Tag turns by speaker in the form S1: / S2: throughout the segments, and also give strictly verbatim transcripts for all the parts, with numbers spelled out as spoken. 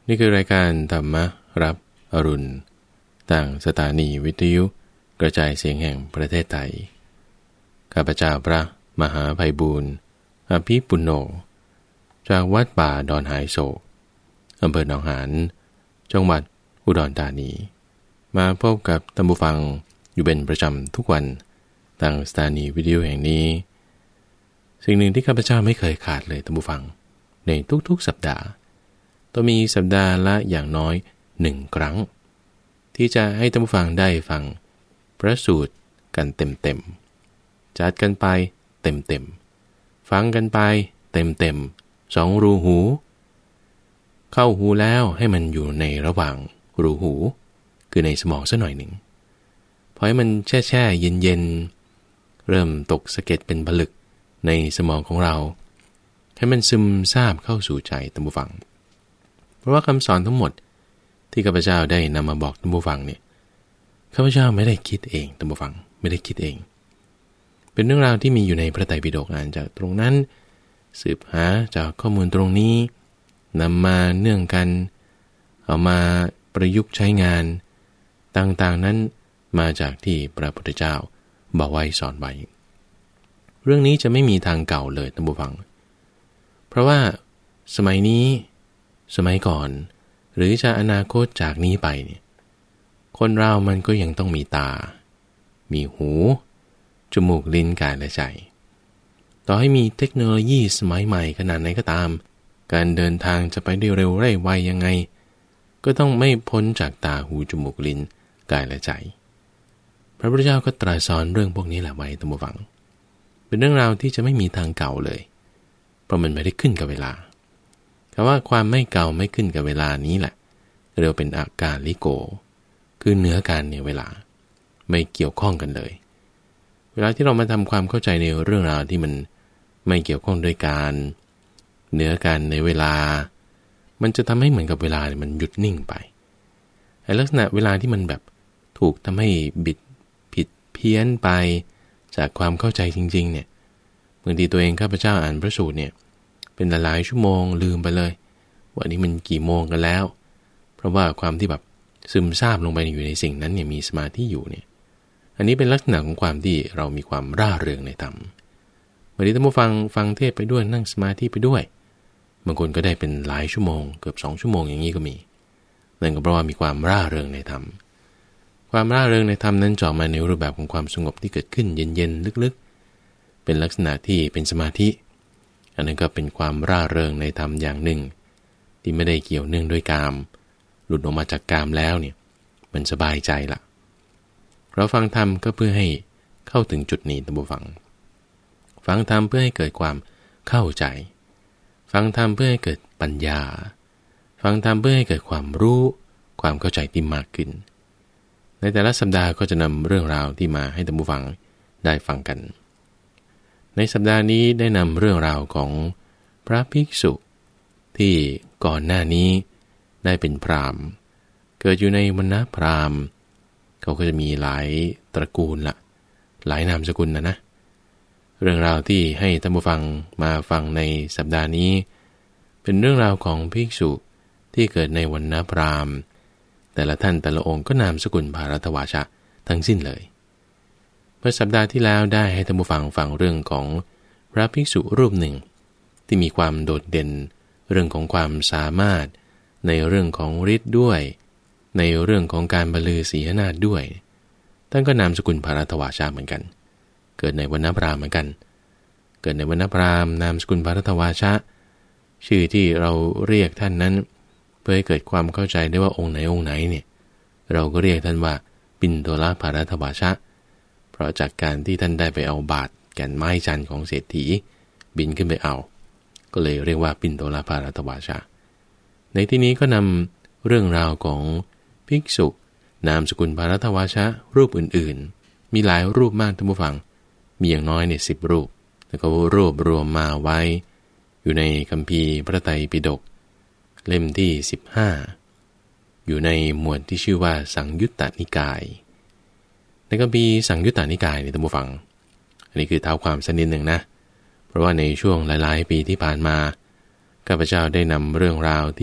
S1: นี่คือรายการธรรมรับอรุณต่างสถานีวิทยุกระจายเสียงแห่งประเทศไทยข้าพเจ้าพระมหาไพบูลย์อภิปุณโญจากวัดป่าดอนหายโศกอำเภอหนองหานจังหวัดอุดรธานีมาพบกับท่านผู้ฟังอยู่เป็นประจำทุกวันทางสถานีวิทยุแห่งนี้สิ่งหนึ่งที่ข้าพเจ้าไม่เคยขาดเลยท่านผู้ฟังในทุกๆสัปดาห์ต้องมีสัปดาห์ละอย่างน้อยหนึ่งครั้งที่จะให้ท่านผู้ฟังได้ฟังพระสูตรกันเต็มๆจัดกันไปเต็มๆฟังกันไปเต็มๆสองรูหูเข้าหูแล้วให้มันอยู่ในระหว่างรูหูคือในสมองสักหน่อยหนึ่งพอให้มันแช่แช่เย็นเย็นเริ่มตกสะเก็ดเป็นผลึกในสมองของเราให้มันซึมซาบเข้าสู่ใจท่านผู้ฟังเพราะว่าคำสอนทั้งหมดที่ข้าพเจ้าได้นำมาบอกท่านผู้ฟังเนี่ยข้าพเจ้าไม่ได้คิดเองท่านผู้ฟังไม่ได้คิดเองเป็นเรื่องราวที่มีอยู่ในพระไตรปิฎกอ่านจากตรงนั้นสืบหาจากข้อมูลตรงนี้นำมาเนื่องกันเอามาประยุกต์ใช้งานต่างๆนั้นมาจากที่พระพุทธเจ้าบอกไว้สอนไว้เรื่องนี้จะไม่มีทางเก่าเลยท่านผู้ฟังเพราะว่าสมัยนี้สมัยก่อนหรือจะอนาคตจากนี้ไปเนี่ยคนเรามันก็ยังต้องมีตามีหูจมูกลิ้นกายและใจต่อให้มีเทคโนโลยีสมัยใหม่ขนาดไหนก็ตามการเดินทางจะไปได้เร็วได้ไวยังไงก็ต้องไม่พ้นจากตาหูจมูกลิ้นกายและใจพระพุทธเจ้าก็ตรัสสอนเรื่องพวกนี้แหละไว้ท่านผู้ฟังเป็นเรื่องราวที่จะไม่มีทางเก่าเลยเพราะมันไม่ได้ขึ้นกับเวลาคำว่าความไม่เก่าไม่ขึ้นกับเวลานี้แหละเรียกเป็นอาการลิโกคือเนื้อการเนี่ยเวลาไม่เกี่ยวข้องกันเลยเวลาที่เรามาทำความเข้าใจในเรื่องราวที่มันไม่เกี่ยวข้องด้วยการเนื้อการในเวลามันจะทำให้เหมือนกับเวลาเนี่ยมันหยุดนิ่งไปไอ้ลักษณะเวลาที่มันแบบถูกทำให้บิดผิดเพี้ยนไปจากความเข้าใจจริงๆเนี่ยบางทีตัวเองข้าพเจ้าอ่านพระสูตรเนี่ยเป็นหลายๆชั่วโมงลืมไปเลยว่านี้มันกี่โมงกันแล้วเพราะว่าความที่แบบซึมซาบลงไปอยู่ในสิ่งนั้นเนี่ยมีสมาธิอยู่เนี่ยอันนี้เป็นลักษณะของความที่เรามีความร่าเริงในธรรมบางทีท่านผู้ฟังฟังเทศไปด้วยนั่งสมาธิไปด้วยบางคนก็ได้เป็นหลายชั่วโมงเกือบสองชั่วโมงอย่างนี้ก็มีนั่นก็เพราะว่ามีความร่าเริงในธรรมความร่าเริงในธรรมนั้นจะออกมาในรูปแบบของความสงบที่เกิดขึ้นเย็นๆลึกๆเป็นลักษณะที่เป็นสมาธิอันนั้นก็เป็นความร่าเริงในธรรมอย่างหนึ่งที่ไม่ได้เกี่ยวเนื่องด้วยกามหลุดออกมาจากกามแล้วเนี่ยมันสบายใจละเราฟังธรรมก็เพื่อให้เข้าถึงจุดนี้ท่านผู้ฟังฟังธรรมเพื่อให้เกิดความเข้าใจฟังธรรมเพื่อให้เกิดปัญญาฟังธรรมเพื่อให้เกิดความรู้ความเข้าใจที่มากขึ้นในแต่ละสัปดาห์ก็จะนำเรื่องราวที่มาให้ท่านผู้ฟังได้ฟังกันในสัปดาห์นี้ได้นำเรื่องราวของพระภิกษุที่ก่อนหน้านี้ได้เป็นพราหมณ์เกิดอยู่ในวรรณะพราหมณ์เขาก็จะมีหลายตระกูลละหลายนามสกุลนะนะเรื่องราวที่ให้ท่านผู้ฟังมาฟังในสัปดาห์นี้เป็นเรื่องราวของภิกษุที่เกิดในวรรณะพราหมณ์แต่ละท่านแต่ละองค์ก็นามสกุลภารัตวาชะทั้งสิ้นเลยเมื่อสัปดาห์ที่แล้วได้ให้ท่านผู้ฟังฟังเรื่องของพระภิกษุรูปหนึ่งที่มีความโดดเด่นเรื่องของความสามารถในเรื่องของฤทธิ์ด้วยในเรื่องของการบรรลือศีหนาฏด้วยท่านก็นามสกุลภารัตวาชะเหมือนกันเกิดในวรรณพราหมณ์เหมือนกันเกิดในวรรณพราหมณ์นามสกุลภารัตวาชะชื่อที่เราเรียกท่านนั้นเพื่อให้เกิดความเข้าใจได้ว่าองค์ไหนองค์ไหนเนี่ยเราก็เรียกท่านว่าปิณโตรภารัตวาชะเพราะจากการที่ท่านได้ไปเอาบาตรแก่นไม้จันทร์ของเศรษฐีบินขึ้นไปเอาก็เลยเรียกว่าปิณโตรภารัตวาชะในที่นี้ก็นำเรื่องราวของภิกษุนามสกุลภารัตวาชะรูปอื่นๆมีหลายรูปมากท่านผู้ฟังมีอย่างน้อยเนี่ยสิบรูปแล้วก็รวบรวมมาไว้อยู่ในคัมภีร์พระไตรปิฎกเล่มที่สิบห้าอยู่ในหมวดที่ชื่อว่าสังยุตตนิกายในคัมภีร์สังยุตตนิกายเนี่ยท่านผู้ฟังอันนี้คือเท้าความสักนิดหนึ่งนะเพราะว่าในช่วงหลายๆปีที่ผ่านมาข้าพเจ้าได้นำเรื่องราวที่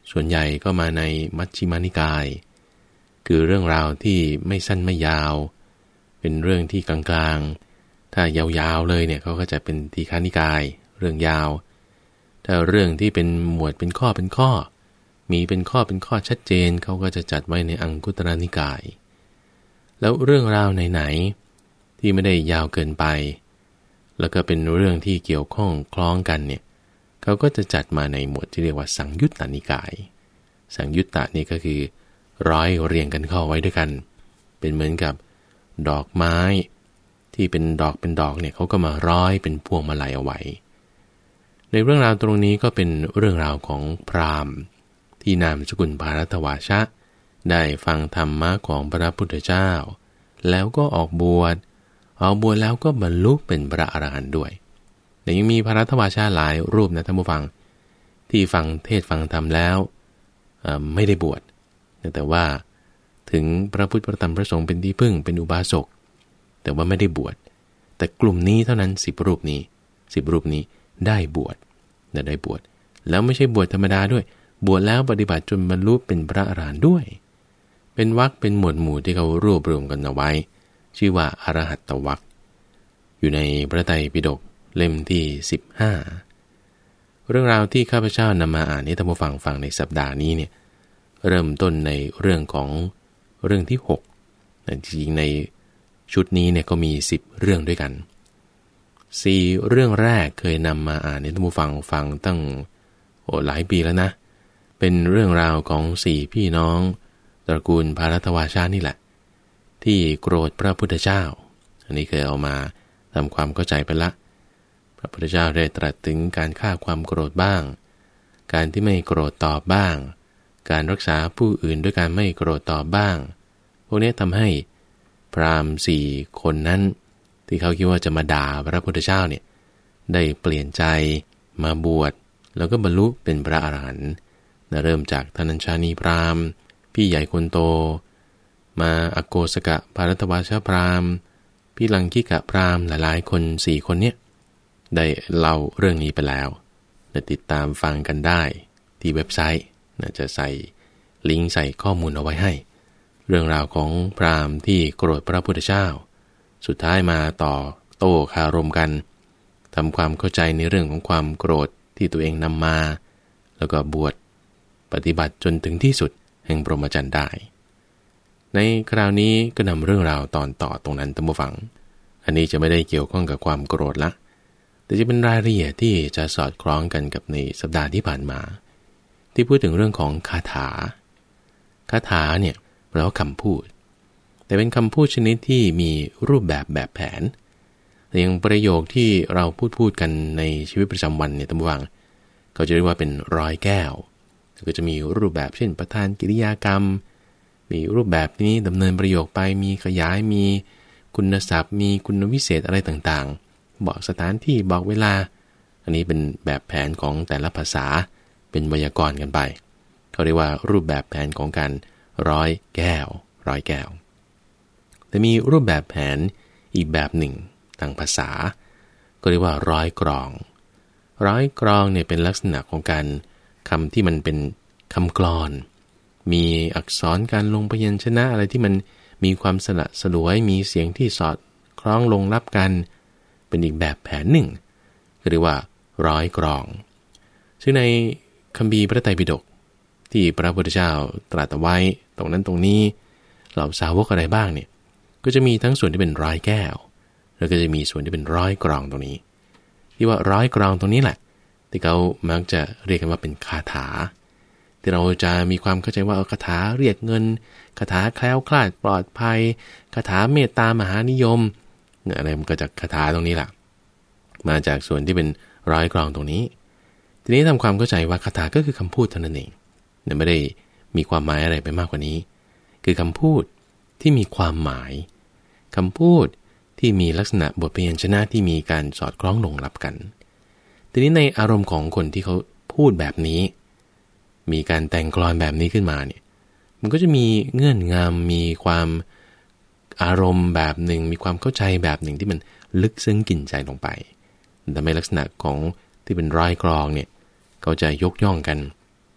S1: ส่วนใหญ่ก็มาในมัชฌิมานิกายคือเรื่องราวที่ไม่สั้นไม่ยาวเป็นเรื่องที่กลางๆถ้ายาวๆเลยเนี่ยเขาก็จะเป็นทีฆานิกายเรื่องยาวถ้าเรื่องที่เป็นหมวดเป็นข้อเป็นข้อมีเป็นข้อเป็นข้อชัดเจนเขาก็จะจัดไว้ในอังคุตรนิกายแล้วเรื่องราวไหนๆที่ไม่ได้ยาวเกินไปแล้วก็เป็นเรื่องที่เกี่ยวข้องคล้องกันเนี่ยเขาก็จะจัดมาในหมวดที่เรียกว่าสังยุตตนิกายสังยุตตะนี่ก็คือร้อยเรียงกันเข้าไว้ด้วยกันเป็นเหมือนกับดอกไม้ที่เป็นดอกเป็นดอกเนี่ยเขาก็มาร้อยเป็นพวงมาลัยเอาไว้ในเรื่องราวตรงนี้ก็เป็นเรื่องราวของพราหมณ์ที่นามสกุลภารัตวาชะได้ฟังธรรมะของพระพุทธเจ้าแล้วก็ออกบวชออกบวชแล้วก็บรรลุเป็นพระอรหันต์ด้วยแต่ยังมีภารัตวาชะหลายรูปนะท่านผู้ฟังที่ฟังเทศฟังธรรมแล้วไม่ได้บวชแต่ว่าถึงพระพุทธพระธรรมพระสงฆ์เป็นที่พึ่งเป็นอุบาสกแต่ว่าไม่ได้บวชแต่กลุ่มนี้เท่านั้นสิบรูปนี้สิบรูปนี้ได้บวชได้บวชแล้วไม่ใช่บวชธรรมดาด้วยบวชแล้วปฏิบัติจนบรรลุเป็นพระอรหันต์ด้วยเป็นวรรคเป็นหมวดหมู่ที่เขารวบรวมกันเอาไว้ชื่อว่าอรหัตตวรรคอยู่ในพระไตรปิฎกเล่มที่สิบห้าเรื่องราวที่ข้าพเจ้านำมาอ่านให้ท่านผู้ฟังฟังในสัปดาห์นี้เนี่ยเริ่มต้นในเรื่องของเรื่องที่หกแต่จริงๆในชุดนี้เนี่ยก็มีสิบเรื่องด้วยกันสี่เรื่องแรกเคยนำมาอ่านให้ท่านผู้ฟังฟังตั้งโอ้หลายปีแล้วนะเป็นเรื่องราวของสี่พี่น้องตระกูลภารัตวาชะนี่แหละที่โกรธพระพุทธเจ้าอันนี้เคยเอามาทำความเข้าใจไปละพระพุทธเจ้าได้ตรัสถึงการฆ่าความโกรธบ้างการที่ไม่โกรธตอบบ้างการรักษาผู้อื่นด้วยการไม่โกรธตอบบ้างพวกนี้ทำให้พราหมณ์สี่คนนั้นที่เขาคิดว่าจะมาด่าพระพุทธเจ้าเนี่ยได้เปลี่ยนใจมาบวชแล้วก็บรรลุเป็นพระอรหันต์เริ่มจากธนัญชานีพราหมณ์พี่ใหญ่คนโตมาอโกสกะภารัตวาชพราหมณ์พี่ลังคิกะพราหมณ์หลายๆคนสี่คนเนี่ยได้เล่าเรื่องนี้ไปแล้วติดตามฟังกันได้ที่เว็บไซต์จะใส่ลิงก์ใส่ข้อมูลเอาไว้ให้เรื่องราวของพราหมณ์ที่โกรธพระพุทธเจ้าสุดท้ายมาต่อโต้คารมกันทำความเข้าใจในเรื่องของความโกรธที่ตัวเองนำมาแล้วก็บวชปฏิบัติจนถึงที่สุดแห่งพรหมจรรย์ได้ในคราวนี้ก็นำเรื่องราวตอนต่อตรงนั้นท่านผู้ฟังอันนี้จะไม่ได้เกี่ยวข้องกับความโกรธละแต่จะเป็นรายละเอียดที่จะสอดคล้องกันกับในสัปดาห์ที่ผ่านมาที่พูดถึงเรื่องของคาถาคาถาเนี่ยแปลว่าคำพูดแต่เป็นคำพูดชนิดที่มีรูปแบบแบบแผนอย่างประโยคที่เราพูดพูดกันในชีวิตประจำวันเนี่ยท่านผู้ฟังเขาจะเรียกว่าเป็นร้อยแก้วก็จะมีรูปแบบเช่นประธานกิริยากรรมมีรูปแบบนี้ดำเนินประโยคไปมีขยายมีคุณศัพท์มีคุณวิเศษอะไรต่างๆบอกสถานที่บอกเวลาอันนี้เป็นแบบแผนของแต่ละภาษาเป็นไวยากรณ์กันไปเขาเรียกว่ารูปแบบแผนของการร้อยแก้วร้อยแก้วแต่มีรูปแบบแผนอีกแบบหนึ่งทางภาษาก็เรียกว่าร้อยกรองร้อยกรองเนี่ยเป็นลักษณะของการคำที่มันเป็นคำกลอนมีอักษรการลงพยัญชนะอะไรที่มันมีความสละสลวยมีเสียงที่สอดคล้องลงรับกันเป็นอีกแบบแผนหนึ่งก็เรียกว่าร้อยกรองซึ่งในคัมภีร์พระไตรปิฎกที่พระพุทธเจ้าตรัสไว้ตรงนั้นตรงนี้เหล่าสาวกอะไรบ้างเนี่ยก็จะมีทั้งส่วนที่เป็นร้อยแก้วแล้วก็จะมีส่วนที่เป็นร้อยกรองตรงนี้ที่ว่าร้อยกรองตรงนี้แหละที่เขามักจะเรียกกันว่าเป็นคาถาที่เราจะมีความเข้าใจว่าคาถาเรียกเงินคาถาแคล้วคลาดปลอดภัยคาถาเมตตามหานิยมอะไรมันก็จากคาถาตรงนี้แหละมาจากส่วนที่เป็นร้อยกรองตรงนี้ทีนี้ทำความเข้าใจว่าคาถาก็คือคำพูดเท่านั้นเองเนี่ยไม่ได้มีความหมายอะไรไปมากกว่านี้คือคำพูดที่มีความหมายคำพูดที่มีลักษณะบทพยัญชนะที่มีการสอดคล้องลงรับกันทีนี้ในอารมณ์ของคนที่เขาพูดแบบนี้มีการแต่งกลอนแบบนี้ขึ้นมาเนี่ยมันก็จะมีเงื่อนงำมีความอารมณ์แบบหนึ่งมีความเข้าใจแบบหนึ่งที่มันลึกซึ้งกินใจลงไปแต่ในลักษณะของที่เป็นร้อยกรองเนี่ยเขาจะยกย่องกัน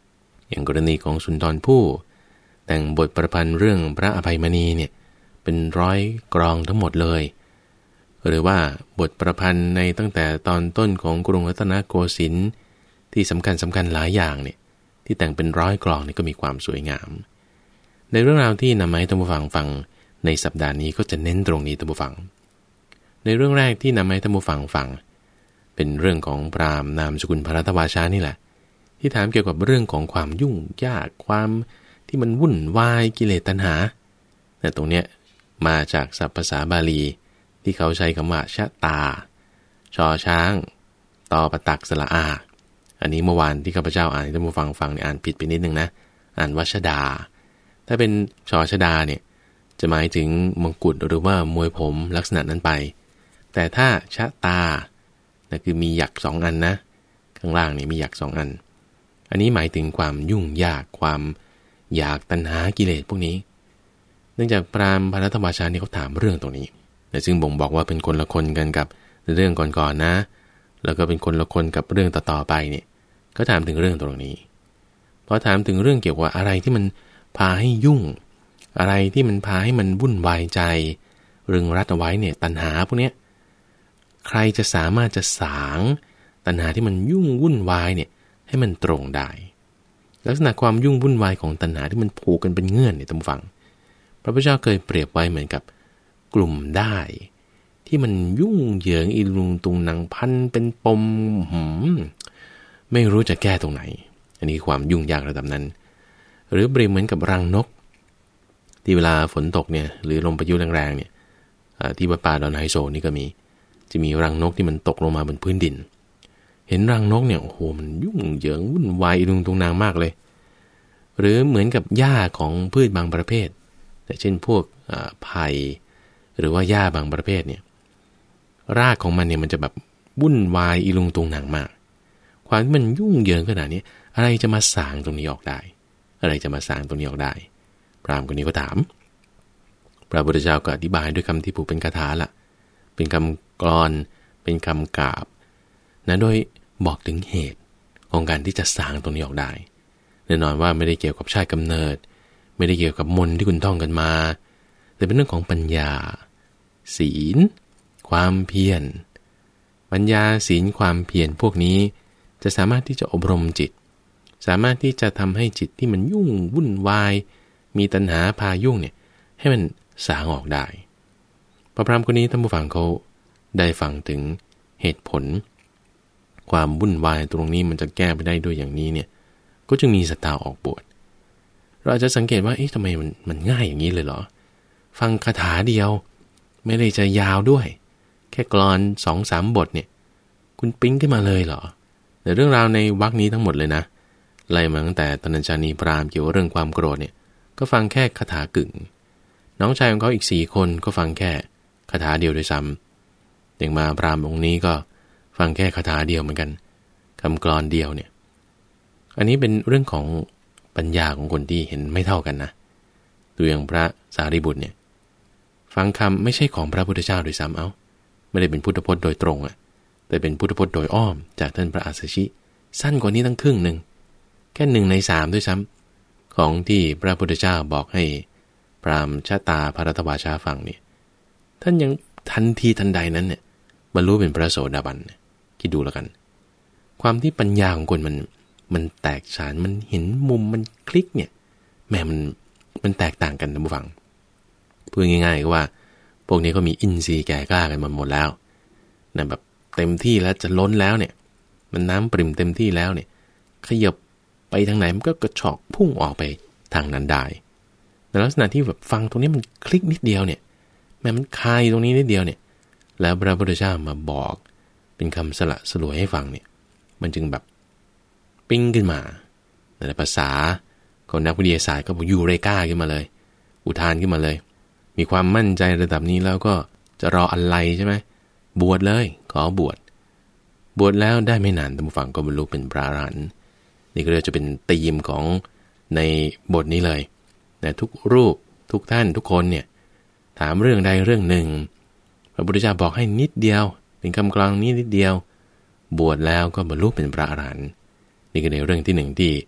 S1: อย่างกรณีของสุนทรภู่แต่งบทประพันธ์เรื่องพระอภัยมณีเนี่ยเป็นร้อยกลองทั้งหมดเลยหรือว่าบทประพันธ์ในตั้งแต่ตอนต้นของกรุงรัตนโกสินทร์ที่สำคัญสำคัญหลายอย่างเนี่ยที่แต่งเป็นร้อยกลองนี่ก็มีความสวยงามในเรื่องราวที่นำมาให้ท่านผู้ฟังฟังในสัปดาห์นี้ก็จะเน้นตรงนี้ท่านผู้ฟังในเรื่องแรกที่นำมาให้ท่านผู้ฟังฟังเป็นเรื่องของพราหมณ์นามสกุลภรัตวาชานี่แหละที่ถามเกี่ยวกับเรื่องของความยุ่งยากความที่มันวุ่นวายกิเลสตัณหาแต่ตรงเนี้ยมาจากศัพท์ภาษาบาลีที่เขาใช้คำว่าชะตาชอช้างตอประตักสระอาอันนี้เมื่อวานที่ข้าพเจ้าอ่านให้ท่านผู้ฟังฟังเนี่ยอ่านผิดไปนิดนึงนะอ่านว่าชดาถ้าเป็นชอชดาเนี่ยจะหมายถึงมงกุฎหรือว่ามวยผมลักษณะนั้นไปแต่ถ้าชะตานั่นคือมีหยักสองอันนะข้างล่างนี่มีหยักสองอันอันนี้หมายถึงความยุ่งยากความอยากตัณหากิเลสพวกนี้เนื่องจากพราหมณ์ภรัตวาชาเนี่ยเขาถามเรื่องตรงนี้แต่ซึ่งบ่งบอกว่าเป็นคนละคนกันกับเรื่องก่อนๆนะแล้วก็เป็นคนละคนกับเรื่องต่อๆไปเนี่ยก็ถามถึงเรื่องตรงนี้พอถามถึงเรื่องเกี่ยวกับอะไรที่มันพาให้ยุ่งอะไรที่มันพาให้มันวุ่นวายใจรึงรัดเอาไว้เนี่ยตัณหาพวกเนี้ยใครจะสามารถจะสางตัณหาที่มันยุ่งวุ่นวายเนี่ยให้มันตรงได้ลักษณะความยุ่งวุ่นวายของตัณหาที่มันผูกกันเป็นเงื่อนเนี่ยท่านผู้ฟังพระพุทธเจ้าเคยเปรียบไว้เหมือนกับกลุ่มได้ที่มันยุ่งเหยิงอีลุงตุงนางพันเป็นปมหืมไม่รู้จะแก้ตรงไหนอันนี้ความยุ่งยากระดับนั้นหรือเปรียบเหมือนกับรังนกที่เวลาฝนตกเนี่ยหรือลมพายุแรงๆเนี่ยที่วัดป่าดอนไฮโซนี่ก็มีจะมีรังนกที่มันตกลงมาบนพื้นดินเห็นรังนกเนี่ยโอ้โหมันยุ่งเหยิงวุ่นวายอีลุงตุงนางมากเลยหรือเหมือนกับหญ้าของพืชบางประเภทแต่เช่นพวกไผ่หรือว่าหญ้าบางประเภทเนี่ยรากของมันเนี่ยมันจะแบบวุ่นวายอีลุงตุงนางมากความที่มันยุ่งเหยิงขนาดนี้อะไรจะมาสางตรงนี้ออกได้อะไรจะมาสางตรงนี้ออกได้พราหมณ์คนนี้ก็ถามพระพุทธเจ้าก็อธิบายด้วยคำที่ผูกเป็นคาถาละเป็นคำกลอนเป็นคำกาบนะโดยบอกถึงเหตุของการที่จะสางตรงนี้ออกได้แน่นอนว่าไม่ได้เกี่ยวกับชาติกำเนิดไม่ได้เกี่ยวกับมนต์ที่คุณท่องกันมาแต่เป็นเรื่องของปัญญาศีลความเพียรปัญญาศีลความเพียรพวกนี้จะสามารถที่จะอบรมจิตสามารถที่จะทำให้จิตที่มันยุ่งวุ่นวายมีตัณหาพายุ่งเนี่ยให้มันสางออกได้พระพราหมณ์คนนี้ท่านผู้ฟังเขาได้ฟังถึงเหตุผลความวุ่นวายตรงนี้มันจะแก้ไปได้ด้วยอย่างนี้เนี่ยก็จึงมีศรัทธาออกบวชเราอาจจะสังเกตว่าเอ๊ะทำไมมันมันง่ายอย่างนี้เลยเหรอฟังคาถาเดียวไม่ได้จะยาวด้วยแค่กลอน สองสาม บทเนี่ยคุณปิ๊งขึ้นมาเลยเหรอแต่เรื่องราวในวรรคนี้ทั้งหมดเลยนะไล่มาตั้งแต่ตนัญชานีพราหมณ์เกี่ยวกับเรื่องความโกรธเนี่ยก็ฟังแค่คาถากึ่งน้องชายของเขาอีกสี่คนก็ฟังแค่คาถาเดียวด้วยซ้ำอย่างมาพราหมณ์องค์นี้ก็ฟังแค่คาถาเดียวเหมือนกันคำกลอนเดียวเนี่ยอันนี้เป็นเรื่องของปัญญาของคนที่เห็นไม่เท่ากันนะตัวอย่างพระสารีบุตรเนี่ยฟังคำไม่ใช่ของพระพุทธเจ้าโดยซ้ำเอาไม่ได้เป็นพุทธพจน์โดยตรงอ่ะแต่เป็นพุทธพจน์โดยอ้อมจากท่านพระอัสสชิสั้นกว่านี้ตั้งครึ่งหนึ่งแค่หนึ่งในสามด้วยซ้ำของที่พระพุทธเจ้าบอกให้พราหมณ์ชะตาภรัตวาชาฟังเนี่ยท่านยังทันทีทันใดนั้นเนี่ยบรรลุเป็นพระโสดาบันคิดดูแล้วกันความที่ปัญญาของคนมันมันแตกฉานมันเห็นมุมมันคลิกเนี่ยแม่มันมันแตกต่างกันท่านผู้ฟังพูดง่ายๆก็ว่าพวกนี้ก็มีอินทรีย์แก่กล้ากันมาหมดแล้วนะแบบเต็มที่แล้วจะล้นแล้วเนี่ยมันน้ำปริ่มเต็มที่แล้วเนี่ยขยับไปทางไหนมันก็กระชอกพุ่งออกไปทางนั้นได้ในลักษณะที่แบบฟังตรงนี้มันคลิกนิดเดียวเนี่ยแม้มันคายตรงนี้นิดเดียวเนี่ยแล้วพระพุทธเจ้ามาบอกเป็นคำสละสลวยให้ฟังเนี่ยมันจึงแบบปิ้งขึ้นมาในภาษาของนักวิทยาศาสตร์ก็บอกยูเรกาขึ้นมาเลยอุทานขึ้นมาเลยมีความมั่นใจระดับนี้แล้วก็จะรออะไรใช่ไหมบวชเลยขอบวชบวชแล้วได้ไม่นานท่านผู้ฟังก็บรรลุเป็นพระอรหันต์นี่ก็เลยจะเป็นธีมของในบทนี้เลยนะทุกรูปทุกท่านทุกคนเนี่ยถามเรื่องใดเรื่องหนึ่งพระพุทธเจ้าบอกให้นิดเดียวเป็นคำกลางนี้นิดเดียวบวชแล้วก็บรรลุเป็นพระอรหันต์นี่ก็ในเรื่องที่หนึ่งที่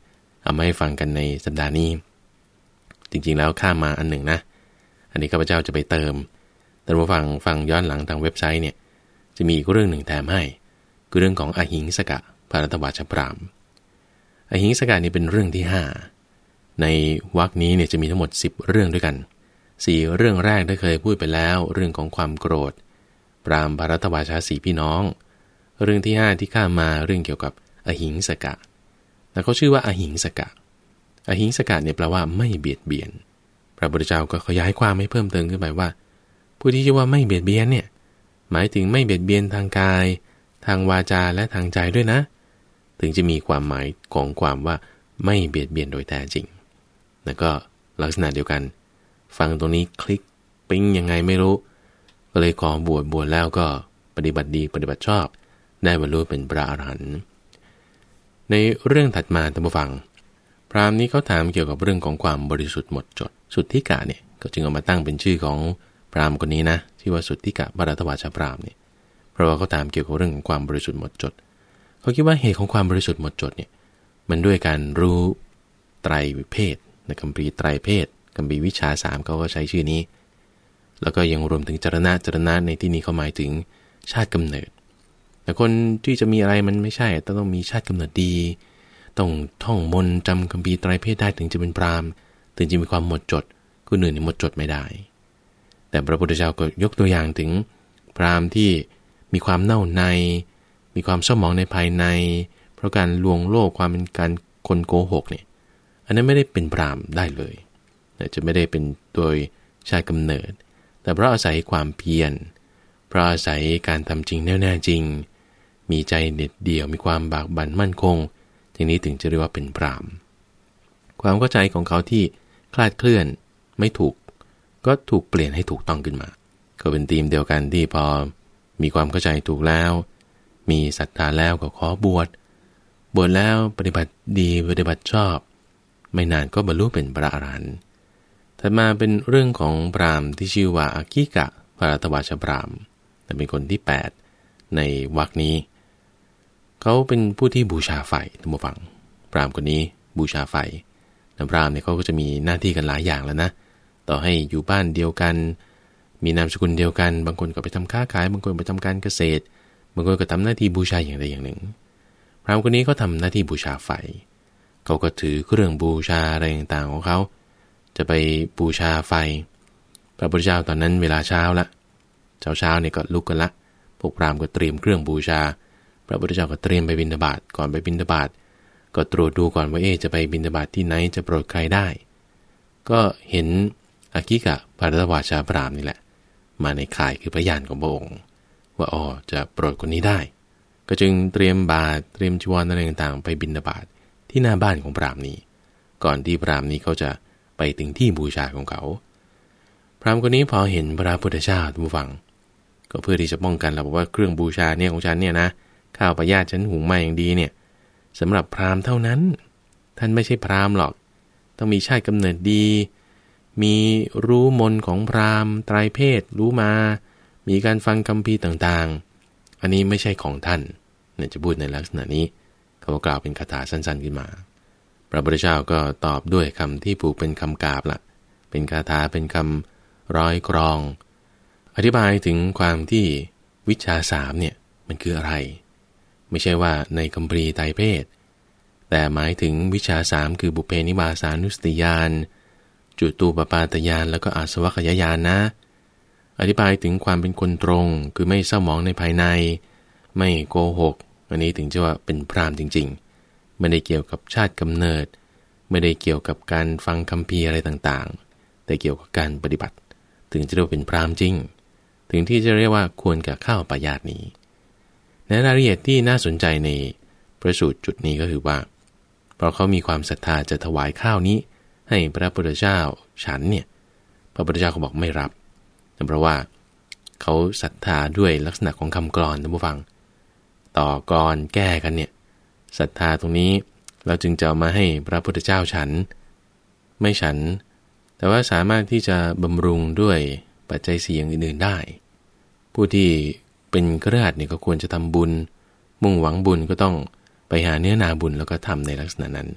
S1: เอามาให้ฟังกันในสัปดาห์นี้จริงๆแล้วข้ามมาอันหนึ่งนะอันนี้ข้าพเจ้าจะไปเติมแต่มาฟังฟังย้อนหลังทางเว็บไซต์เนี่ยจะมีอีกเรื่องหนึ่งแถมให้คือเรื่องของอหิงสกะภารตวาชพราหมณ์อหิงสกะนี่เป็นเรื่องที่ห้าในวรรคนี้เนี่ยจะมีทั้งหมดสิบเรื่องด้วยกันสี่เรื่องแรกได้เคยพูดไปแล้วเรื่องของความโกรธปรามภารตวาชาสี่พี่น้องเรื่องที่ห้าที่ข้ามมาเรื่องเกี่ยวกับอหิงสกะแล้วเขาชื่อว่าอหิงสกะอหิงสกะเนี่ยแปลว่าไม่เบียดเบียนพระพุทธเจ้าก็ขยายความให้เพิ่มเติมขึ้นไปว่าผู้ที่ชื่อว่าไม่เบียดเบียนเนี่ยหมายถึงไม่เบียดเบียนทางกายทางวาจาและทางใจด้วยนะถึงจะมีความหมายของความว่าไม่เบียดเบียนโดยแท้จริงแล้วก็ลักษณะเดียวกันฟังตรงนี้คลิกปิ๊งยังไงไม่รู้ก็เลยขอบวชบวชแล้วก็ปฏิบัติดีปฏิบัติชอบได้บรรลุเป็นพระอรหันต์ในเรื่องถัดมาท่านผู้ฟังพราหมณ์นี้เขาถามเกี่ยวกับเรื่องของความบริสุทธิ์หมดจดสุทธิกะเนี่ยก็จึงเอามาตั้งเป็นชื่อของพราหมณ์คนนี้นะที่ว่าสุทธิกะภารตวาชพราหมณ์เนี่ยเพราะว่าเขาถามเกี่ยวกับเรื่องของความบริสุทธิ์หมดจดเขาคิดว่าเหตุของความบริสุทธิ์หมดจดเนี่ยมันด้วยการรู้ไตรเพศในคัมภีร์ไตรเพศคัมภีร์วิชาสามเขาก็ใช้ชื่อนี้แล้วก็ยังรวมถึงจรณะจรณะในที่นี้เขาหมายถึงชาติกำเนิดแต่คนที่จะมีอะไรมันไม่ใช่ต้องต้องมีชาติกำเนิดดีต้องท่องมนต์จำคัมภีร์ไตรเพศได้ถึงจะเป็นพราหมณ์ถึงจะมีความหมดจดคนอื่นนี่หมดจดไม่ได้แต่พระพุทธเจ้าก็ยกตัวอย่างถึงพราหมณ์ที่มีความเน่าในมีความเศร้าหมองในภายในเพราะการลวงโลกความเป็นการคนโกหกเนี่ยอันนั้นไม่ได้เป็นพราหมณ์ได้เลยจะไม่ได้เป็นโดยชาติกำเนิดแต่เพราะอาศัยความเพียรเพราะอาศัยการทำจริงแน่แน่จริงมีใจเด็ดเดี่ยวมีความบากบั่นมั่นคงอย่างนี้ถึงจะเรียกว่าเป็นพราหมณ์ความเข้าใจของเขาที่คลาดเคลื่อนไม่ถูกก็ถูกเปลี่ยนให้ถูกต้องขึ้นมาก็เป็นธีมเดียวกันที่พอมีความเข้าใจถูกแล้วมีศรัทธาแล้วก็ขอบวชบวชแล้วปฏิบัติดีปฏิบัติชอบไม่นานก็บรรลุเป็นพระอรหันต์ถัดมาเป็นเรื่องของพราหมณ์ที่ชื่อว่าอากิกะภารตวาชพราหมณ์แต่เป็นคนที่แปดในวรรคนี้เขาเป็นผู้ที่บูชาไฟท่านผู้ฟังพราหมณ์คนนี้บูชาไฟแต่พราหมณ์เนี่ยเขาก็จะมีหน้าที่กันหลายอย่างแล้วนะต่อให้อยู่บ้านเดียวกันมีนามสกุลเดียวกันบางคนก็ไปทำค้าขายบางคนไปทำการเกษตรบางคนก็ทำหน้าที่บูชาอย่างใดอย่างหนึ่งพราหมณ์คนนี้เขาทำหน้าที่บูชาไฟเขาก็ถือเครื่องบูชาอะไรต่างๆของเขาจะไปบูชาไฟพระพุทธเจ้าตอนนั้นเวลาเช้าละเช้าเช้าเนี่ยก็ลุกกันละพวกพราหมณ์ก็เตรียมเครื่องบูชาพระพุทธเจ้าก็เตรียมไปบิณฑบาตก่อนไปบิณฑบาตก็ตรวจดูก่อนว่าเอ๊ะจะไปบิณฑบาตที่ไหนจะโปรดใครได้ก็เห็นอากิกะภารตวาชพราหมณ์นี่แหละมาในข่ายคือพยานของพระองค์ว่าอ๋อจะโปรดคนนี้ได้ก็จึงเตรียมบาตรเตรียมจีวรอะไรต่างๆไปบิณฑบาตที่หน้าบ้านของพราหมณ์นี้ก่อนที่พราหมณ์นี้เขาจะไปถึงที่บูชาของเขาพราหมณ์คนนี้พอเห็นพระพุทธเจ้าท่านผู้ฟังก็เพื่อที่จะป้องกันเราบอกว่าเครื่องบูชาเนี่ยของฉันเนี่ยนะข้าวปายาตฉันหุงมาอย่างดีเนี่ยสำหรับพราหมณ์เท่านั้นท่านไม่ใช่พราหมณ์หรอกต้องมีชาติกำเนิดดีมีรู้มนต์ของพราหมณ์ไตรเพศรู้มามีการฟังคัมภีร์ต่างๆอันนี้ไม่ใช่ของท่านเนี่ยจะพูดในลักษณะนี้เขากล่าวเป็นคาถาสั้นๆขึ้นมาพระพุทธเจ้าก็ตอบด้วยคำที่ผูกเป็นคำกาบละเป็นคาถาเป็นคำร้อยกรองอธิบายถึงความที่วิชาสามเนี่ยมันคืออะไรไม่ใช่ว่าในคัมภีร์ไตรเพศแต่หมายถึงวิชาสามคือบุพเพนิวาสานุสติญาณจุตูปปาตญาณแล้วก็อาสวัคยญาณนะอธิบายถึงความเป็นคนตรงคือไม่เศร้าหมองในภายในไม่โกหกอันนี้ถึงจะว่าเป็นพราหมณ์จริงๆไม่ได้เกี่ยวกับชาติกำเนิดไม่ได้เกี่ยวกับการฟังคัมภีร์อะไรต่างๆแต่เกี่ยวกับการปฏิบัติถึงจะเรียกว่าเป็นพราหมณ์จริงถึงที่จะเรียกว่าควรกับข้าวปายาตนี้ในรายละเอียดที่น่าสนใจในพระสูตรจุดนี้ก็คือว่าเพราะเขามีความศรัทธาจะถวายข้าวนี้ให้พระพุทธเจ้าฉันเนี่ยพระพุทธเจ้าเขาบอกไม่รับเพราะว่าเขาศรัทธาด้วยลักษณะของคำกลอนท่านผู้ฟังต่อกลอนแก้กันเนี่ยศรัทธาตรงนี้เราจึงจะเอามาให้พระพุทธเจ้าฉันไม่ฉันแต่ว่าสามารถที่จะบำรุงด้วยปัจจัยสี่อย่างอื่นๆได้ผู้ที่เป็นคฤหัสถ์เนี่ยก็ควรจะทำบุญมุ่งหวังบุญก็ต้องไปหาเนื้อนาบุญแล้วก็ทำในลักษณะนั้น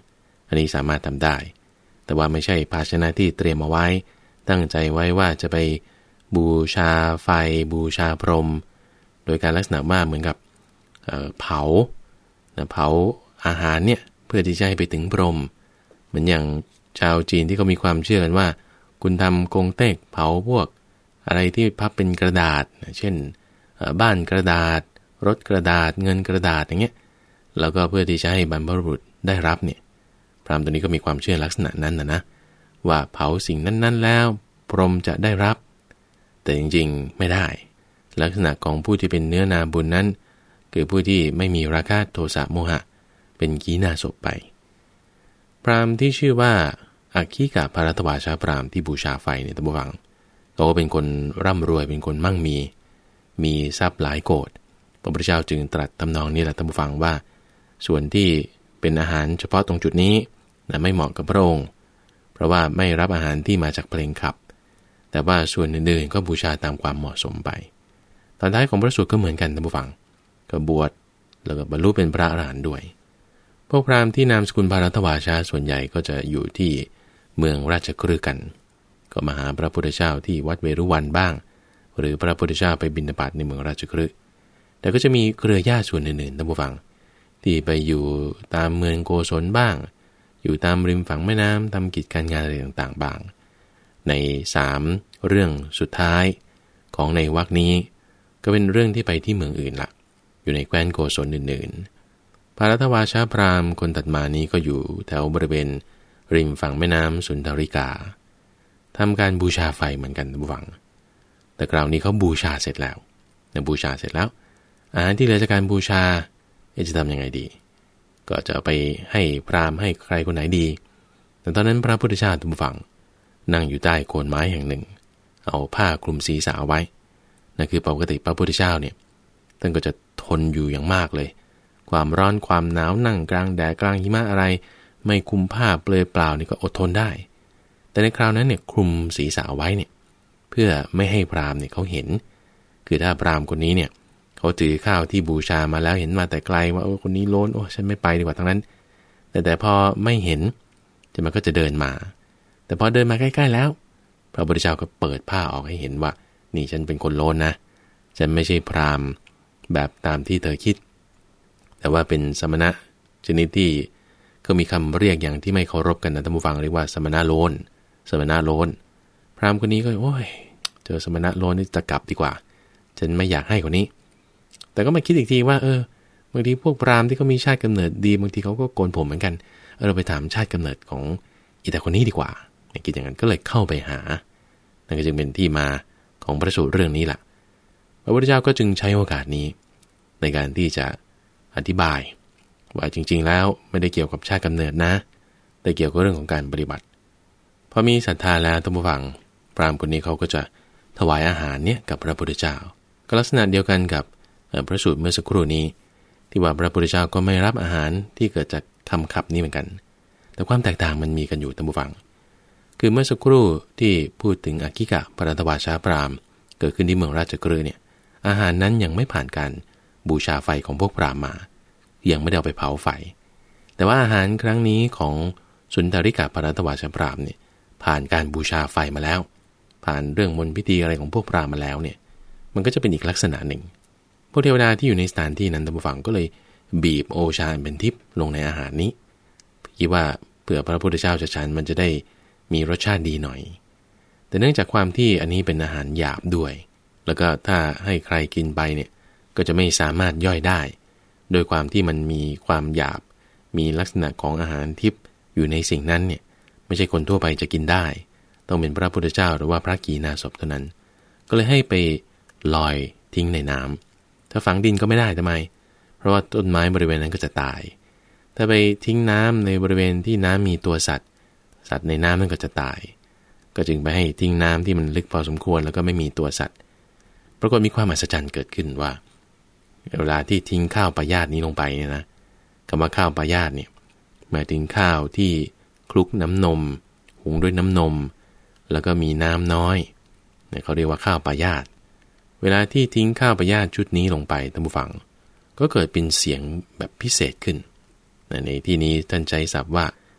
S1: อันนี้สามารถทำได้แต่ว่าไม่ใช่ภาชนะที่เตรียมเอาไว้ตั้งใจไว้ว่าจะไปบูชาไฟบูชาพรหมโดยการลักษณะว่าเหมือนกับเอ่อเผาเผาอาหารเนี่ยเพื่อที่จะให้ไปถึงพรหมเหมือนอย่างชาวจีนที่เขามีความเชื่อกันว่าคุณทำกงเต็กเผาพวกอะไรที่พับเป็นกระดาษเช่นบ้านกระดาษรถกระดาษเงินกระดาษอย่างเงี้ยแล้วก็เพื่อที่จะให้บรรพบุรุษได้รับเนี่ยพราหมณ์ตัวนี้ก็มีความเชื่อลักษณะนั้นนะนะว่าเผาสิ่งนั้นๆแล้วพรหมจะได้รับแต่จริงๆไม่ได้ลักษณะของผู้ที่เป็นเนื้อนาบุญนั้นคือผู้ที่ไม่มีราคะโทสะโมหะเป็นกีนาศพไปพราหมณ์ที่ชื่อว่าอัคคีกะภรัตวาชาพราหมณ์ที่บูชาไฟเนี่ยท่านผู้ฟังเขาก็เป็นคนร่ำรวยเป็นคนมั่งมีมีทรัพย์หลายโกฏพระพุทธเจ้าจึงตรัสทำนองนี้แหละท่านผู้ฟังว่าส่วนที่เป็นอาหารเฉพาะตรงจุดนี้นะไม่เหมาะกับพระองค์เพราะว่าไม่รับอาหารที่มาจากเพลงขับแต่ว่าส่วนอื่นๆก็บูชาตามความเหมาะสมไปตอนท้ายของพระสูตรก็เหมือนกันท่านผู้ฟังก็บวชแล้วก็บรรลุเป็นพระอรหันต์ด้วยพวกพราหมณ์ที่นามสกุลภรัตวาชาส่วนใหญ่ก็จะอยู่ที่เมืองราชคฤห์กันก็มาหาพระพุทธเจ้าที่วัดเวรุวันบ้างหรือพระพุทธเจ้าไปบิณฑบาตในเมืองราชคฤห์แต่ก็จะมีเครือญาติส่วนอื่นๆท่านผู้ฟังที่ไปอยู่ตามเมืองโกศลบ้างอยู่ตามริมฝั่งแม่น้ำทำกิจการงานอะไรต่างๆบ้างในสามเรื่องสุดท้ายของในวรรคนี้ก็เป็นเรื่องที่ไปที่เมืองอื่นละอยู่ในแคว้นโกศลอื่นๆภรัตวาชาพราหมณ์คนตัดมานี้ก็อยู่แถวบริเวณริมฝั่งแม่น้ำสุนทริกาทำการบูชาไฟเหมือนกันท่านผู้ฟังแต่คราวนี้เขาบูชาเสร็จแล้วนะบูชาเสร็จแล้วอาหารที่เหลือจากการบูชาจะทำยังไงดีก็จะไปให้พราหมณ์ให้ใครคนไหนดีแต่ตอนนั้นพระพุทธเจ้าท่านผู้ฟังนั่งอยู่ใต้โคนไม้แห่งหนึ่งเอาผ้าคลุมศีรษะไว้นั่นคือปกติพระพุทธเจ้าเนี่ยท่านก็จะทนอยู่อย่างมากเลยความร้อนความหนาวนั่งกลางแดดกลางหิมะอะไรไม่คลุมผ้าเปลือยเปล่านี่ก็อดทนได้แต่ในคราวนั้นเนี่ยคลุมศีรษะไว้เนี่ยเพื่อไม่ให้พราหมณ์เนี่ยเขาเห็นคือถ้าพราหมณ์คนนี้เนี่ยเขาถือข้าวที่บูชามาแล้วเห็นมาแต่ไกลว่าโอ้คนนี้โล้นโอ้ฉันไม่ไปดีกว่าทั้งนั้นแต่แต่พอไม่เห็นจะมันก็จะเดินมาแต่พอเดินมาใกล้ๆแล้วพระพุทธเจ้าก็เปิดผ้าออกให้เห็นว่านี่ฉันเป็นคนโล้นนะฉันไม่ใช่พราหมณ์แบบตามที่เธอคิดแต่ว่าเป็นสมณะชนิดที่ก็มีคำเรียกอย่างที่ไม่เคารพกันนะท่านผู้ฟังเรียกว่าสมณะโล้นสมณะโล้นพราหมณ์คนนี้ก็โอ้ยเจอสมณะโล้นนี่จะกลับดีกว่าฉันไม่อยากให้คนนี้แต่ก็มาคิดอีกทีว่าเออบางทีพวกพราหมณ์ที่เขามีชาติกำเนิดดีบางทีเขาก็โกนผมเหมือนกันเออเราไปถามชาติกำเนิดของอีแต่คนนี้ดีกว่าคิดอย่างนั้นก็เลยเข้าไปหานั่นก็จึงเป็นที่มาของพระสูตรเรื่องนี้แหละพระพุทธเจ้าก็จึงใช้โอกาสนี้ในการที่จะอธิบายว่าจริงๆแล้วไม่ได้เกี่ยวกับชาติกำเนิดนะแต่เกี่ยวกับเรื่องของการปฏิบัติพอมีศรัทธาแล้วท่านผู้ฟังพราหมณ์คนนี้เขาก็จะถวายอาหารเนี่ยกับพระพุทธเจ้าก็ลักษณะเดียวกันกับพระสูตรเมื่อสักครู่นี้ที่ว่าพระพุทธเจ้าก็ไม่รับอาหารที่เกิดจากคำขับนี้เหมือนกันแต่ความแตกต่างมันมีกันอยู่ท่านผู้ฟังคือเมื่อสักครู่ที่พูดถึงอัคคีกะภรัตวาชาพราหมณ์เกิดขึ้นที่เมืองราชคฤห์เนี่ยอาหารนั้นยังไม่ผ่านการบูชาไฟของพวกพราหมณ์มายังไม่ได้เอาไปเผาไฟแต่ว่าอาหารครั้งนี้ของสุนทริกะภรัตวาชาพราหมณ์เนี่ยผ่านการบูชาไฟมาแล้วผ่านเรื่องมนต์พิธีอะไรของพวกพราหมณ์มาแล้วเนี่ยมันก็จะเป็นอีกลักษณะหนึ่งพวกเทวดาที่อยู่ในสถานที่นั้นท่านผู้ฟังก็เลยบีบโอชาเป็นทิพย์ลงในอาหารนี้คิดว่าเผื่อพระพุทธเจ้าจะฉันมันจะได้มีรสชาติดีหน่อยแต่เนื่องจากความที่อันนี้เป็นอาหารหยาบด้วยแล้วก็ถ้าให้ใครกินไปเนี่ยก็จะไม่สามารถย่อยได้โดยความที่มันมีความหยาบมีลักษณะของอาหารทิพย์อยู่ในสิ่งนั้นเนี่ยไม่ใช่คนทั่วไปจะกินได้ต้องเป็นพระพุทธเจ้าหรือว่าพระกีณาสพเท่านั้นก็เลยให้ไปลอยทิ้งในน้ำถ้าฝังดินก็ไม่ได้ทำไมเพราะว่าต้นไม้บริเวณนั้นก็จะตายถ้าไปทิ้งน้ำในบริเวณที่น้ำมีตัวสัตว์สัตว์ในน้ำนั่นก็จะตายก็จึงไปให้ทิ้งน้ำที่มันลึกพอสมควรแล้วก็ไม่มีตัวสัตว์ปรากฏมีความอัศจรรย์เกิดขึ้นว่าเวลาที่ทิ้งข้าวปลายาตนี้ลงไปเนี่ยนะคำว่าข้าวปลายาตเนี่ยหมายถึงข้าวที่คลุกน้ำนมหุงด้วยน้ำนมแล้วก็มีน้ำน้อยเนี่ยเขาเรียกว่าข้าวปลายาตเวลาที่ทิ้งข้าวปลายาตชุดนี้ลงไปท่านผู้ฟังก็เกิดเป็นเสียงแบบพิเศษขึ้นในที่นี้ท่านใช้ศัพท์ว่า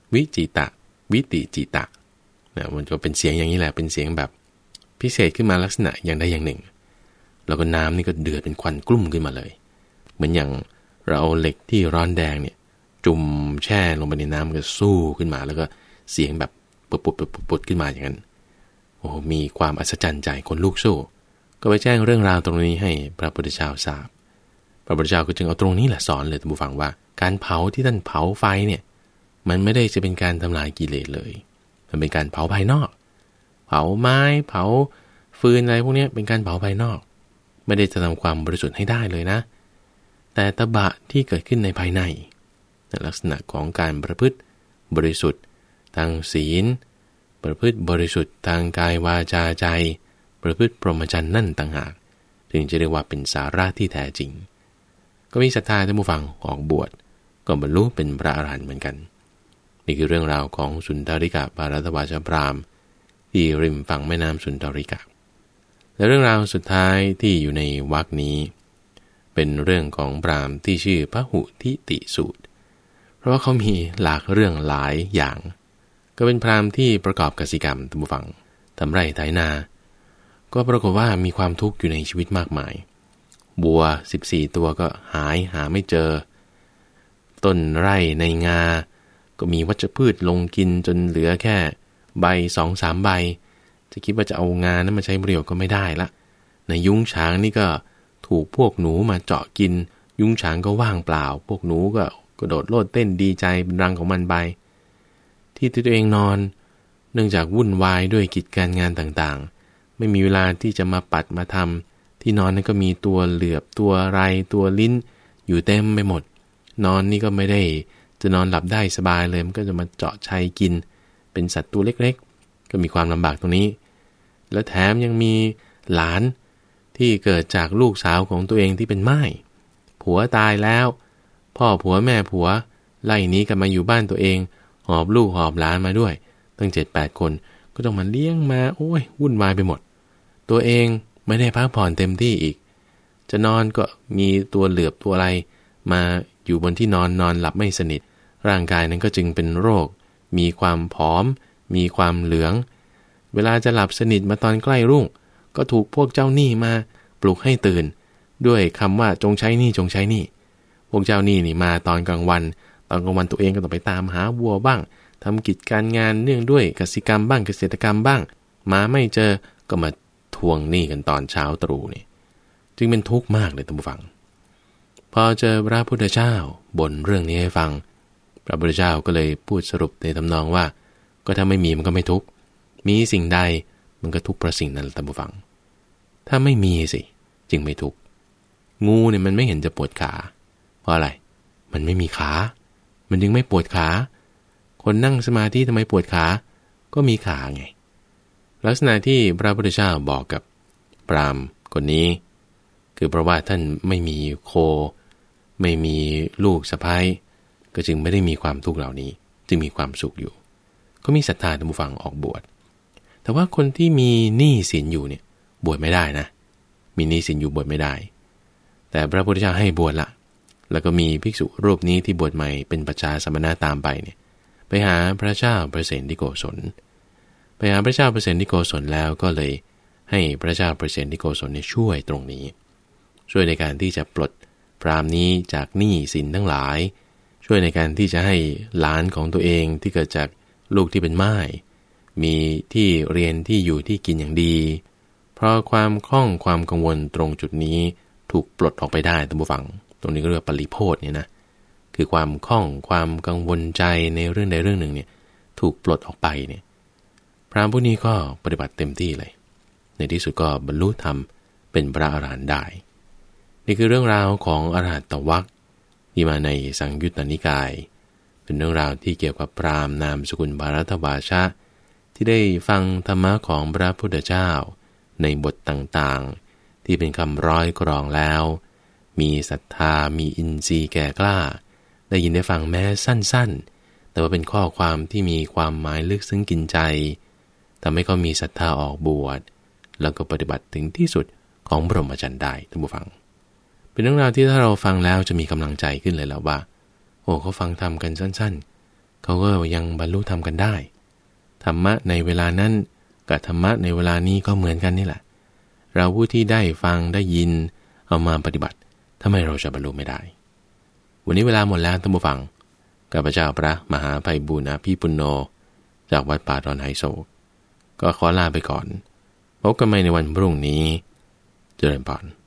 S1: วิจิตะวิติจิตะนะมันก็เป็นเสียงอย่างนี้แหละเป็นเสียงแบบพิเศษขึ้นมาลักษณะอย่างใดอย่างหนึ่งแล้วก็น้ำนี่ก็เดือดเป็นควันกลุ่มขึ้นมาเลยเหมือนอย่างเราเอาเหล็กที่ร้อนแดงเนี่ยจุ่มแช่ลงไปในน้ำก็สู้ขึ้นมาแล้วก็เสียงแบบปุดปุดปุดปุดขึ้นมาอย่างนั้นโอ้มีความอัศจรรย์ใจคนลูกสู้ก็ไปแจ้งเรื่องราวตรงนี้ให้พระพุทธเจ้าทราบพระพุทธเจ้าก็จึงเอาตรงนี้แหละสอนเลยท่านผู้ฟังว่าการเผาที่ท่านเผาไฟเนี่ยมันไม่ได้จะเป็นการทำลายกิเลสเลยมันเป็นการเผาภายนอกเผาไม้เผาฟืนอะไรพวกนี้เป็นการเผาภายนอกไม่ได้จะทำความบริสุทธิ์ให้ได้เลยนะแต่ตบะที่เกิดขึ้นในภายในในลักษณะของการประพฤติบริสุทธิ์ทางศีลประพฤติบริสุทธิ์ทางกายวาจาใจประพฤติพรหมจรรย์นั่นต่างหากถึงจะเรียกว่าเป็นสาระที่แท้จริงก็มีศรัทธาท่านผู้ฟังออกบวชก็บรรลุเป็นพระอรหันต์เหมือนกันนี่คือเรื่องราวของสุนทริกะภารัตวาชพราหมณ์ที่ริมฝั่งแม่น้ำสุนทริกะและเรื่องราวสุดท้ายที่อยู่ในวรรคนี้เป็นเรื่องของพราหมณ์ที่ชื่อพหุทิติสูตรเพราะว่าเขามีหลากเรื่องหลายอย่างก็เป็นพราหมณ์ที่ประกอบกสิกรรมท่านผู้ฟังทำไร่ไถนาก็ปรากฏว่ามีความทุกข์อยู่ในชีวิตมากมายบัวสิบสี่ตัวก็หายหาไม่เจอต้นไร่ในงาก็มีวัชพืชลงกินจนเหลือแค่ใบ สองถึงสาม ใบจะคิดว่าจะเอางานั้นมาใช้ประโยชน์ก็ไม่ได้ละในยุ้งฉางนี่ก็ถูกพวกหนูมาเจาะกินยุ้งฉางก็ว่างเปล่าพวกหนูก็กระโดดโลดเต้นดีใจเป็นรังของมันไปที่ตัวเองนอนเนื่องจากวุ่นวายด้วยกิจการงานต่างๆไม่มีเวลาที่จะมาปัดมาทำที่นอนนั้นก็มีตัวเหลือบตัวไรตัวลิ้นอยู่เต็มไปหมดนอนนี่ก็ไม่ได้จะนอนหลับได้สบายเลยมันก็จะมาเจาะชัยกินเป็นสัตว์ตัวเล็กๆก็มีความลำบากตรงนี้แล้วแถมยังมีหลานที่เกิดจากลูกสาวของตัวเองที่เป็นม่ายผัวตายแล้วพ่อผัวแม่ผัวไล่หนีกันมาอยู่บ้านตัวเองหอบลูกหอบหลานมาด้วยตั้ง เจ็ดแปด คนก็ต้องมาเลี้ยงมาโอ้ยวุ่นวายไปหมดตัวเองไม่ได้พักผ่อนเต็มที่อีกจะนอนก็มีตัวเหลือบตัวอะไรมาอยู่บนที่นอนนอนหลับไม่สนิทร่างกายนั้นก็จึงเป็นโรคมีความผอมมีความเหลืองเวลาจะหลับสนิทมาตอนใกล้รุ่งก็ถูกพวกเจ้าหนี้มาปลุกให้ตื่นด้วยคำว่าจงใช้หนี้จงใช้หนี้พวกเจ้าหนี้นี่มาตอนกลางวันตอนกลางวันตัวเองก็ต้องไปตามหาวัวบ้างทำกิจการงานเนื่องด้วยกสิกรรมบ้างเกษตรกรรมบ้างมาไม่เจอก็มาทวงหนี้กันตอนเช้าตรู่นี่จึงเป็นทุกข์มากเลยท่านผู้ฟังพอเจอพระพุทธเจ้าบ่นเรื่องนี้ให้ฟังพระพุทธเจ้าก็เลยพูดสรุปในทำนองว่าก็ถ้าไม่มีมันก็ไม่ทุกข์มีสิ่งใดมันก็ทุกข์เพราะสิ่งนั้นท่านผู้ฟังถ้าไม่มีสิจึงไม่ทุกข์งูเนี่ยมันไม่เห็นจะปวดขาเพราะอะไรมันไม่มีขามันจึงไม่ปวดขาคนนั่งสมาธิทำไมปวดขาก็มีขาไงลักษณะที่พระพุทธเจ้าบอกกับพราหมณ์คนนี้คือเพราะว่าท่านไม่มีโคไม่มีลูกสะใภ้ก็จึงไม่ได้มีความทุกข์เหล่านี้จึงมีความสุขอยู่ก็มีศรัทธาท่านผู้ฟังออกบวชแต่ว่าคนที่มีหนี้สินอยู่เนี่ยบวชไม่ได้นะมีหนี้สินอยู่บวชไม่ได้แต่พระพุทธเจ้าให้บวชละแล้วก็มีภิกษุรูปนี้ที่บวชใหม่เป็นปัจฉาสมณะตามไปเนี่ยไปหาพระเจ้าเปรตเสนทิโกศลไปหาพระเจ้าเปรตเสนทิโกศลแล้วก็เลยให้พระเจ้าเปรตเสนทิโกศลเนี่ยช่วยตรงนี้ช่วยในการที่จะปลดพราหมณ์นี้จากหนี้สินทั้งหลายช่วยในการที่จะให้หลานของตัวเองที่เกิดจากลูกที่เป็นม่ายมีที่เรียนที่อยู่ที่กินอย่างดีเพราะความคล่องความกังวลตรงจุดนี้ถูกปลดออกไปได้ท่านผู้ฟังตรงนี้ก็เรียกว่าปริโภทเนี่ยนะคือความคล่องความกังวลใจในเรื่องใดเรื่องหนึ่งเนี่ยถูกปลดออกไปเนี่ยพราหมณ์ผู้นี้ก็ปฏิบัติเต็มที่เลยในที่สุดก็บรรลุธรรมเป็นพระอรหันต์ได้นี่คือเรื่องราวของอรหัตตวรรคที่มาในสังยุตตนิกายเป็นเรื่องราวที่เกี่ยวกับพราหมณ์นามสกุลภารัตวาชะที่ได้ฟังธรรมะของพระพุทธเจ้าในบทต่างๆที่เป็นคำร้อยกรองแล้วมีศรัทธามีอินทรีย์แก่กล้าได้ยินได้ฟังแม้สั้นๆแต่ว่าเป็นข้อความที่มีความหมายลึกซึ้งกินใจทำให้เขามีศรัทธาออกบวชแล้วก็ปฏิบัติถึงที่สุดของพรหมจรรย์ได้ท่านผู้ฟังเป็นเรื่องราวที่ถ้าเราฟังแล้วจะมีกำลังใจขึ้นเลยแล้วว่าโอ้เขาฟังธรรมกันสั้นๆเขาก็ยังบรรลุธรรมกันได้ธรรมะในเวลานั้นกับธรรมะในเวลานี้ก็เหมือนกันนี่แหละเราผู้ที่ได้ฟังได้ยินเอามาปฏิบัติทำไมเราจะบรรลุไม่ได้วันนี้เวลาหมดแล้วท่านผู้ฟังข้าพเจ้าพระมหาไพบูลย์อภิปุณโญจากวัดป่าดอนไหโศกก็ขอลาไปก่อนพบกันใหม่ในวันพรุ่งนี้เจริญพร